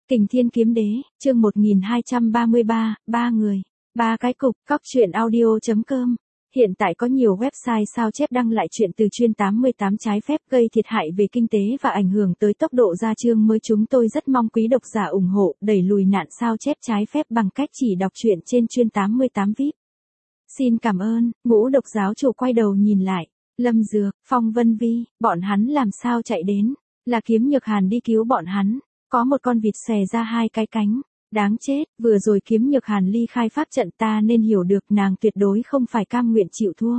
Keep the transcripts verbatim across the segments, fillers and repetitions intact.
Kình Thiên Kiếm Đế, chương một nghìn hai trăm ba mươi ba, ba người, ba cái cục, cóc truyện audio chấm com. Hiện tại có nhiều website sao chép đăng lại chuyện từ chuyên tám mươi tám trái phép gây thiệt hại về kinh tế và ảnh hưởng tới tốc độ ra chương mới. Chúng tôi rất mong quý độc giả ủng hộ, đẩy lùi nạn sao chép trái phép bằng cách chỉ đọc truyện trên chuyên tám mươi tám vi ai pi. Xin cảm ơn. Ngũ độc giáo chủ quay đầu nhìn lại. Lâm Dược, Phong Vân Vi, bọn hắn làm sao chạy đến? Là Kiếm Nhược Hàn đi cứu bọn hắn. Có một con vịt xè ra hai cái cánh. Đáng chết, vừa rồi Kiếm Nhược Hàn ly khai pháp trận ta nên hiểu được nàng tuyệt đối không phải cam nguyện chịu thua.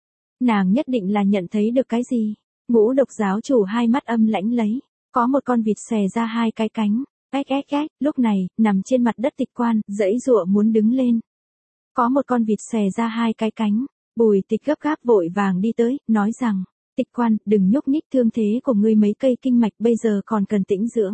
Nàng nhất định là nhận thấy được cái gì. Ngũ độc giáo chủ hai mắt âm lãnh lấy. Có một con vịt xè ra hai cái cánh. Ếch ếch ếch, lúc này, nằm trên mặt đất Tịch Quan, giãy giụa muốn đứng lên. Có một con vịt xè ra hai cái cánh. Bùi Tịch gấp gáp vội vàng đi tới, nói rằng, Tịch Quan, đừng nhúc nhích, thương thế của ngươi mấy cây kinh mạch bây giờ còn cần tĩnh dưỡng.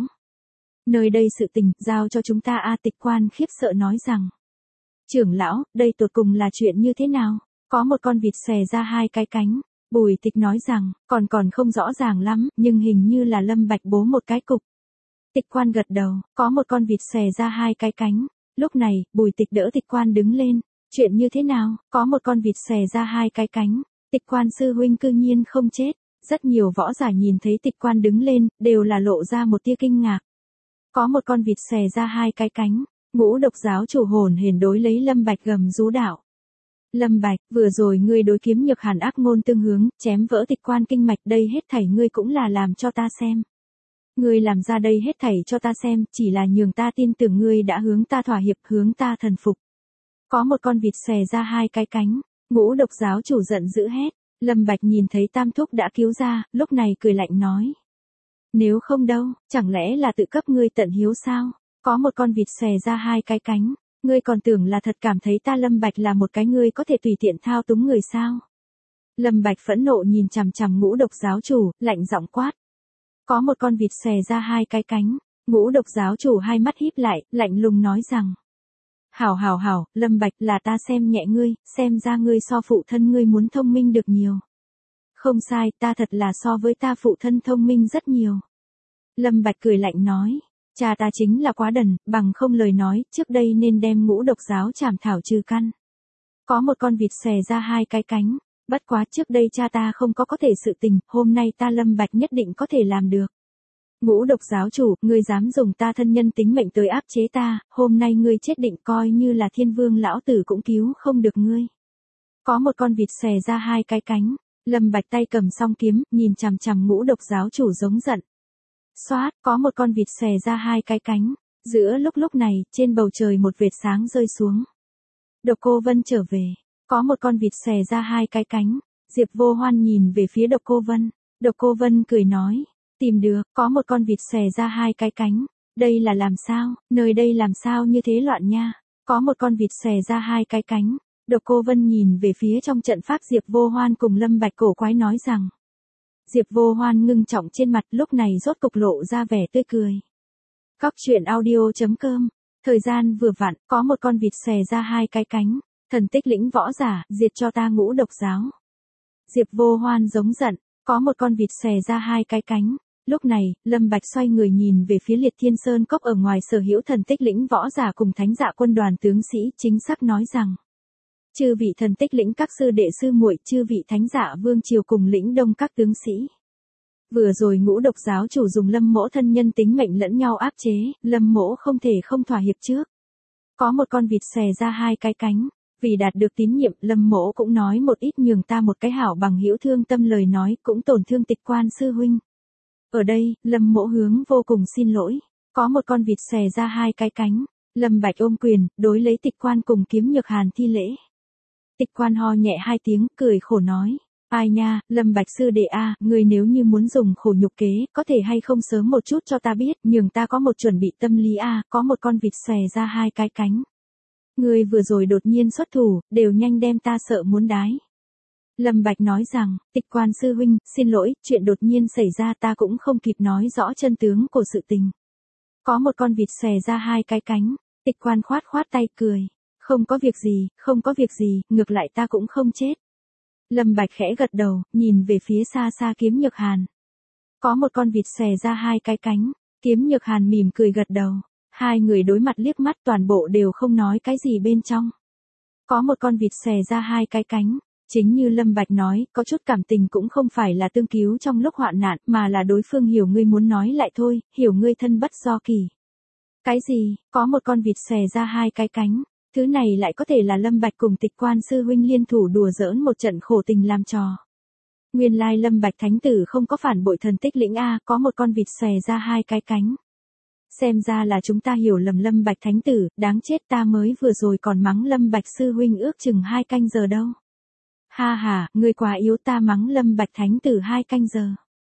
Nơi đây sự tình, giao cho chúng ta. A Tịch Quan khiếp sợ nói rằng, trưởng lão, đây tột cùng là chuyện như thế nào? Có một con vịt xè ra hai cái cánh. Bùi Tịch nói rằng, còn còn không rõ ràng lắm, nhưng hình như là Lâm Bạch bố một cái cục. Tịch Quan gật đầu, có một con vịt xè ra hai cái cánh. Lúc này, Bùi Tịch đỡ Tịch Quan đứng lên. Chuyện như thế nào? Có một con vịt xè ra hai cái cánh. Tịch Quan sư huynh cư nhiên không chết. Rất nhiều võ giả nhìn thấy Tịch Quan đứng lên, đều là lộ ra một tia kinh ngạc. Có một con vịt xè ra hai cái cánh. Ngũ độc giáo chủ hồn hển đối lấy Lâm Bạch gầm rú đạo. Lâm Bạch, vừa rồi ngươi đối Kiếm Nhược Hàn ác ngôn tương hướng, chém vỡ Tịch Quan kinh mạch, đây hết thảy ngươi cũng là làm cho ta xem. Ngươi làm ra đây hết thảy cho ta xem, chỉ là nhường ta tin tưởng ngươi đã hướng ta thỏa hiệp, hướng ta thần phục. Có một con vịt xè ra hai cái cánh. Ngũ độc giáo chủ giận dữ hét. Lâm Bạch nhìn thấy Tam Thúc đã cứu ra, lúc này cười lạnh nói. Nếu không đâu, chẳng lẽ là tự cấp ngươi tận hiếu sao? Có một con vịt xè ra hai cái cánh. Ngươi còn tưởng là thật cảm thấy ta Lâm Bạch là một cái ngươi có thể tùy tiện thao túng người sao? Lâm Bạch phẫn nộ nhìn chằm chằm ngũ độc giáo chủ, lạnh giọng quát. Có một con vịt xè ra hai cái cánh. Ngũ độc giáo chủ hai mắt híp lại, lạnh lùng nói rằng. Hảo hảo hảo, Lâm Bạch, là ta xem nhẹ ngươi, xem ra ngươi so phụ thân ngươi muốn thông minh được nhiều. Không sai, ta thật là so với ta phụ thân thông minh rất nhiều. Lâm Bạch cười lạnh nói, cha ta chính là quá đần, bằng không lời nói, trước đây nên đem ngũ độc giáo trảm thảo trừ căn. Có một con vịt xè ra hai cái cánh, bất quá trước đây cha ta không có có thể sự tình, hôm nay ta Lâm Bạch nhất định có thể làm được. Ngũ độc giáo chủ, ngươi dám dùng ta thân nhân tính mệnh tới áp chế ta, hôm nay ngươi chết định coi như là Thiên Vương lão tử cũng cứu không được ngươi. Có một con vịt xè ra hai cái cánh. Lâm Bạch tay cầm song kiếm, nhìn chằm chằm ngũ độc giáo chủ giống giận. Xoát, có một con vịt xè ra hai cái cánh. Giữa lúc lúc này, trên bầu trời một vệt sáng rơi xuống. Độc Cô Vân trở về. Có một con vịt xè ra hai cái cánh. Diệp Vô Hoan nhìn về phía Độc Cô Vân. Độc Cô Vân cười nói. Tìm được, có một con vịt xè ra hai cái cánh. Đây là làm sao, nơi đây làm sao như thế loạn nha. Có một con vịt xè ra hai cái cánh. Độc Cô Vân nhìn về phía trong trận pháp Diệp Vô Hoan cùng Lâm Bạch cổ quái nói rằng. Diệp Vô Hoan ngưng trọng trên mặt, lúc này rốt cục lộ ra vẻ tươi cười. Cóc truyện audio chấm com. Thời gian vừa vặn, có một con vịt xè ra hai cái cánh. Thần Tích lĩnh võ giả, diệt cho ta ngũ độc giáo. Diệp Vô Hoan giống giận, có một con vịt xè ra hai cái cánh. Lúc này, Lâm Bạch xoay người nhìn về phía Liệt Thiên Sơn Cốc ở ngoài sở hữu Thần Tích lĩnh võ giả cùng Thánh Dạ quân đoàn tướng sĩ, chính xác nói rằng. Chư vị Thần Tích lĩnh các sư đệ sư muội, chư vị Thánh Dạ vương triều cùng lĩnh đông các tướng sĩ. Vừa rồi ngũ độc giáo chủ dùng Lâm Mỗ thân nhân tính mệnh lẫn nhau áp chế, Lâm Mỗ không thể không thỏa hiệp trước. Có một con vịt xè ra hai cái cánh. Vì đạt được tín nhiệm, Lâm Mỗ cũng nói một ít nhường ta một cái hảo bằng hữu thương tâm lời nói, cũng tổn thương Tịch Quan sư huynh. Ở đây, Lâm Mỗ hướng vô cùng xin lỗi. Có một con vịt xè ra hai cái cánh. Lâm Bạch ôm quyền, đối lấy Tịch Quan cùng Kiếm Nhược Hàn thi lễ. Tịch Quan ho nhẹ hai tiếng, cười khổ nói. Ai nha, Lâm Bạch sư đệ a, ngươi nếu như muốn dùng khổ nhục kế, có thể hay không sớm một chút cho ta biết, nhường ta có một chuẩn bị tâm lý a, có một con vịt xè ra hai cái cánh. Ngươi vừa rồi đột nhiên xuất thủ, đều nhanh đem ta sợ muốn đái. Lâm Bạch nói rằng, Tịch Quan sư huynh, xin lỗi, chuyện đột nhiên xảy ra ta cũng không kịp nói rõ chân tướng của sự tình. Có một con vịt xè ra hai cái cánh. Tịch Quan khoát khoát tay cười. Không có việc gì, không có việc gì, ngược lại ta cũng không chết. Lâm Bạch khẽ gật đầu, nhìn về phía xa xa Kiếm Nhược Hàn. Có một con vịt xè ra hai cái cánh. Kiếm Nhược Hàn mỉm cười gật đầu. Hai người đối mặt liếc mắt toàn bộ đều không nói cái gì bên trong. Có một con vịt xòe ra hai cái cánh. Chính như Lâm Bạch nói, có chút cảm tình cũng không phải là tương cứu trong lúc hoạn nạn, mà là đối phương hiểu ngươi muốn nói lại thôi, hiểu ngươi thân bất do kỳ. Cái gì, có một con vịt xòe ra hai cái cánh, thứ này lại có thể là Lâm Bạch cùng Tịch Quan sư huynh liên thủ đùa giỡn một trận khổ tình làm trò. Nguyên lai Lâm Bạch thánh tử không có phản bội thần Tích Lĩnh a, có một con vịt xòe ra hai cái cánh. Xem ra là chúng ta hiểu lầm Lâm Bạch thánh tử, đáng chết, ta mới vừa rồi còn mắng Lâm Bạch sư huynh ước chừng hai canh giờ đâu. Ha ha, ngươi quá yếu, ta mắng Lâm Bạch thánh tử hai canh giờ.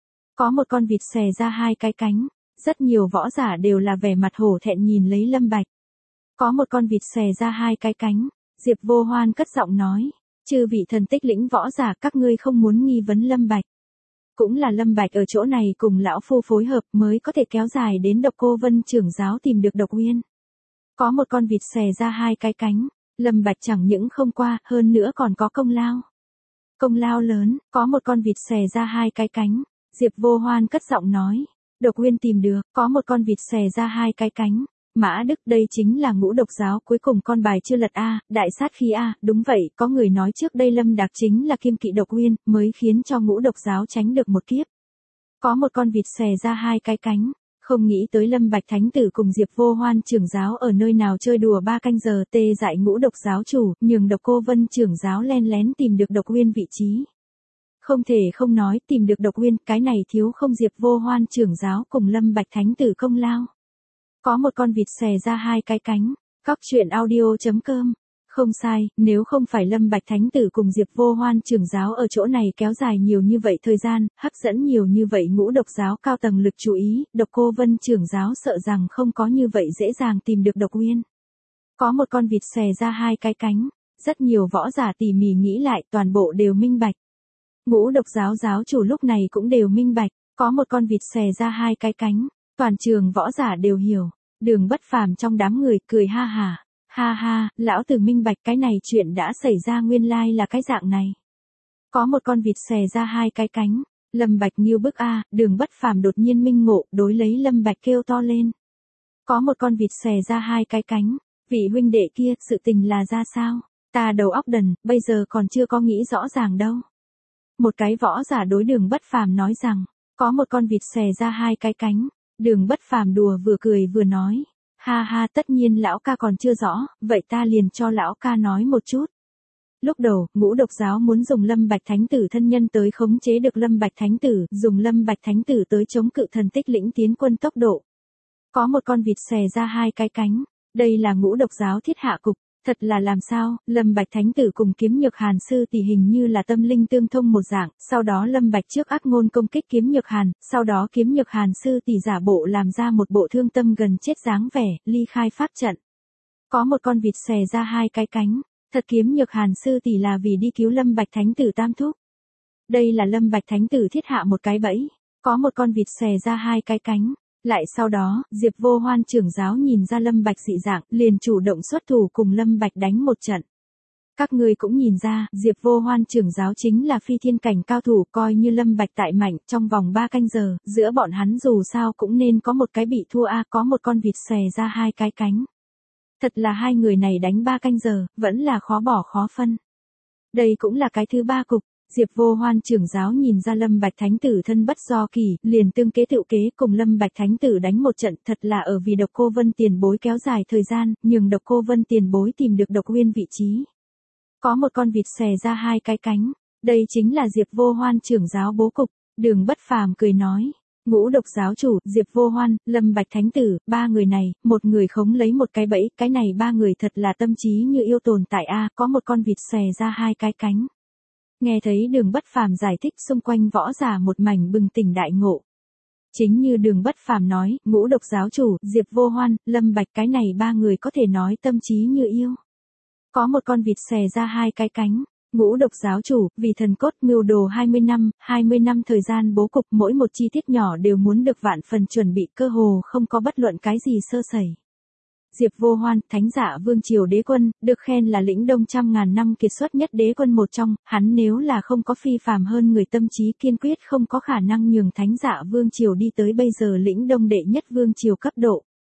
Có một con vịt xòe ra hai cái cánh, rất nhiều võ giả đều là vẻ mặt hổ thẹn nhìn lấy Lâm Bạch. Có một con vịt xòe ra hai cái cánh, Diệp Vô Hoan cất giọng nói, chư vị thần Tích Lĩnh võ giả, các ngươi không muốn nghi vấn Lâm Bạch. Cũng là Lâm Bạch ở chỗ này cùng lão phu phối hợp mới có thể kéo dài đến Độc Cô Vân trưởng giáo tìm được Độc Uyên. Có một con vịt xòe ra hai cái cánh, Lâm Bạch chẳng những không qua, hơn nữa còn có công lao. Công lao lớn, có một con vịt xòe ra hai cái cánh, Diệp Vô Hoan cất giọng nói, Độc Uyên tìm được, có một con vịt xòe ra hai cái cánh. Mã Đức, đây chính là Ngũ Độc giáo cuối cùng con bài chưa lật a, đại sát khí a, đúng vậy, có người nói trước đây Lâm Đạc chính là kiêm kỵ Độc Uyên, mới khiến cho Ngũ Độc giáo tránh được một kiếp. Có một con vịt xòe ra hai cái cánh, không nghĩ tới Lâm Bạch thánh tử cùng Diệp Vô Hoan trưởng giáo ở nơi nào chơi đùa ba canh giờ, tê dại Ngũ Độc giáo chủ, nhường Độc Cô Vân trưởng giáo len lén tìm được Độc Uyên vị trí. Không thể không nói, tìm được Độc Uyên, cái này thiếu không Diệp Vô Hoan trưởng giáo cùng Lâm Bạch thánh tử công lao. Có một con vịt xòe ra hai cái cánh, Cóc Truyện Audio chấm com. Không sai, nếu không phải Lâm Bạch thánh tử cùng Diệp Vô Hoan trưởng giáo ở chỗ này kéo dài nhiều như vậy thời gian, hấp dẫn nhiều như vậy Ngũ Độc giáo cao tầng lực chú ý, Độc Cô Vân trưởng giáo sợ rằng không có như vậy dễ dàng tìm được Độc Uyên. Có một con vịt xòe ra hai cái cánh, rất nhiều võ giả tỉ mỉ nghĩ lại, toàn bộ đều minh bạch. Ngũ Độc giáo giáo chủ lúc này cũng đều minh bạch, có một con vịt xòe ra hai cái cánh, toàn trường võ giả đều hiểu. Đường Bất Phàm trong đám người cười ha ha, ha ha, lão tử minh bạch, cái này chuyện đã xảy ra nguyên lai là cái dạng này. Có một con vịt xòe ra hai cái cánh, Lâm Bạch nghiêu bức a, Đường Bất Phàm đột nhiên minh ngộ, đối lấy Lâm Bạch kêu to lên. Có một con vịt xòe ra hai cái cánh, vị huynh đệ kia, sự tình là ra sao? Ta đầu óc đần, bây giờ còn chưa có nghĩ rõ ràng đâu. Một cái võ giả đối Đường Bất Phàm nói rằng, có một con vịt xòe ra hai cái cánh. Đường Bất Phàm đùa vừa cười vừa nói, ha ha, tất nhiên lão ca còn chưa rõ, vậy ta liền cho lão ca nói một chút. Lúc đầu, Ngũ Độc giáo muốn dùng Lâm Bạch thánh tử thân nhân tới khống chế được Lâm Bạch thánh tử, dùng Lâm Bạch thánh tử tới chống cự thần Tích Lĩnh tiến quân tốc độ. Có một con vịt xòe ra hai cái cánh, đây là Ngũ Độc giáo thiết hạ cục. Thật là làm sao, Lâm Bạch thánh tử cùng Kiếm Nhược Hàn sư tỷ hình như là tâm linh tương thông một dạng, sau đó Lâm Bạch trước ác ngôn công kích Kiếm Nhược Hàn, sau đó Kiếm Nhược Hàn sư tỷ giả bộ làm ra một bộ thương tâm gần chết dáng vẻ, ly khai pháp trận. Có một con vịt xòe ra hai cái cánh, thật Kiếm Nhược Hàn sư tỷ là vì đi cứu Lâm Bạch thánh tử tam thúc. Đây là Lâm Bạch thánh tử thiết hạ một cái bẫy, có một con vịt xòe ra hai cái cánh. Lại sau đó, Diệp Vô Hoan trưởng giáo nhìn ra Lâm Bạch dị dạng, liền chủ động xuất thủ cùng Lâm Bạch đánh một trận. Các ngươi cũng nhìn ra, Diệp Vô Hoan trưởng giáo chính là phi thiên cảnh cao thủ, coi như Lâm Bạch tại mạnh, trong vòng ba canh giờ, giữa bọn hắn dù sao cũng nên có một cái bị thua a, có một con vịt xòe ra hai cái cánh. Thật là hai người này đánh ba canh giờ, vẫn là khó bỏ khó phân. Đây cũng là cái thứ ba cục. Diệp Vô Hoan trưởng giáo nhìn ra Lâm Bạch thánh tử thân bất do kỳ, liền tương kế tự kế cùng Lâm Bạch thánh tử đánh một trận, thật là ở vì Độc Cô Vân tiền bối kéo dài thời gian, nhường Độc Cô Vân tiền bối tìm được Độc Uyên vị trí. Có một con vịt xòe ra hai cái cánh, đây chính là Diệp Vô Hoan trưởng giáo bố cục. Đường Bất Phàm cười nói, Ngũ Độc giáo chủ, Diệp Vô Hoan, Lâm Bạch thánh tử, ba người này, một người khống lấy một cái bẫy, cái này ba người thật là tâm trí như yêu tồn tại a, có một con vịt xòe ra hai cái cánh. Nghe thấy Đường Bất Phàm giải thích, xung quanh võ giả một mảnh bừng tỉnh đại ngộ. Chính như Đường Bất Phàm nói, Ngũ Độc giáo chủ, Diệp Vô Hoan, Lâm Bạch, cái này ba người có thể nói tâm trí như yêu. Có một con vịt xòe ra hai cái cánh, Ngũ Độc giáo chủ, vì thần cốt mưu đồ hai mươi năm, hai mươi năm thời gian bố cục, mỗi một chi tiết nhỏ đều muốn được vạn phần chuẩn bị, cơ hồ không có bất luận cái gì sơ sẩy. Diệp Vô Hoan, Thánh Dạ Vương triều đế quân, được khen là lĩnh đông trăm ngàn năm kiệt xuất nhất đế quân một trong, hắn nếu là không có phi phàm hơn người tâm trí kiên quyết không có khả năng nhường Thánh Dạ Vương triều đi tới bây giờ lĩnh đông đệ nhất vương triều cấp độ.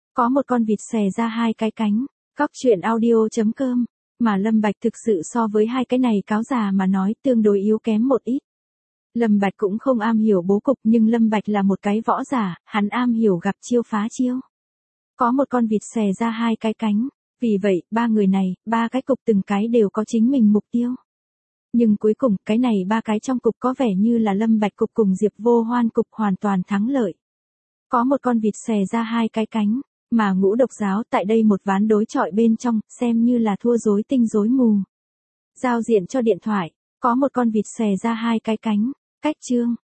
Có một con vịt xòe ra hai cái cánh. Cóc truyện audio.com. Mà Lâm Bạch thực sự so với hai cái này cáo già mà nói tương đối yếu kém một ít. Lâm Bạch cũng không am hiểu bố cục nhưng Lâm Bạch là một cái võ giả, hắn am hiểu gặp chiêu phá chiêu. Có một con vịt xòe ra hai cái cánh. Vì vậy, ba người này, ba cái cục từng cái đều có chính mình mục tiêu. Nhưng cuối cùng, cái này ba cái trong cục có vẻ như là Lâm Bạch cục cùng Diệp Vô Hoan cục hoàn toàn thắng lợi. Có một con vịt xòe ra hai cái cánh, mà Ngũ Độc Giáo tại đây một ván đối chọi bên trong, xem như là thua rối tinh rối mù. Giao diện cho điện thoại, có một con vịt xòe ra hai cái cánh, cách chương.